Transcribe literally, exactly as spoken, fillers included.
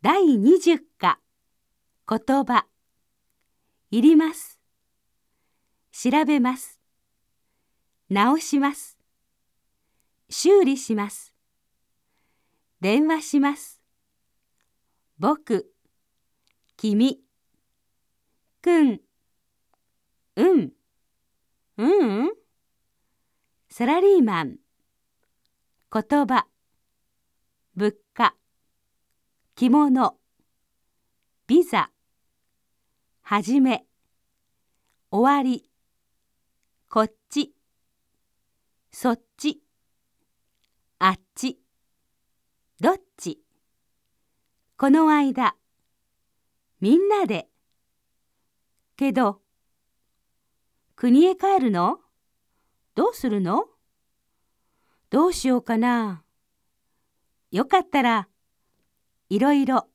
だいにじゅっか言葉いります。調べます。直します。修理します。電話します。僕、君、くん、うん、ううん、サラリーマン、言葉、物価、着物、ビザ、はじめ、終わり、こっち、そっち、あっち、どっち、この間、みんなで、けど、国へ帰るの？どうするの？どうしようかな。よかったら、いろいろ。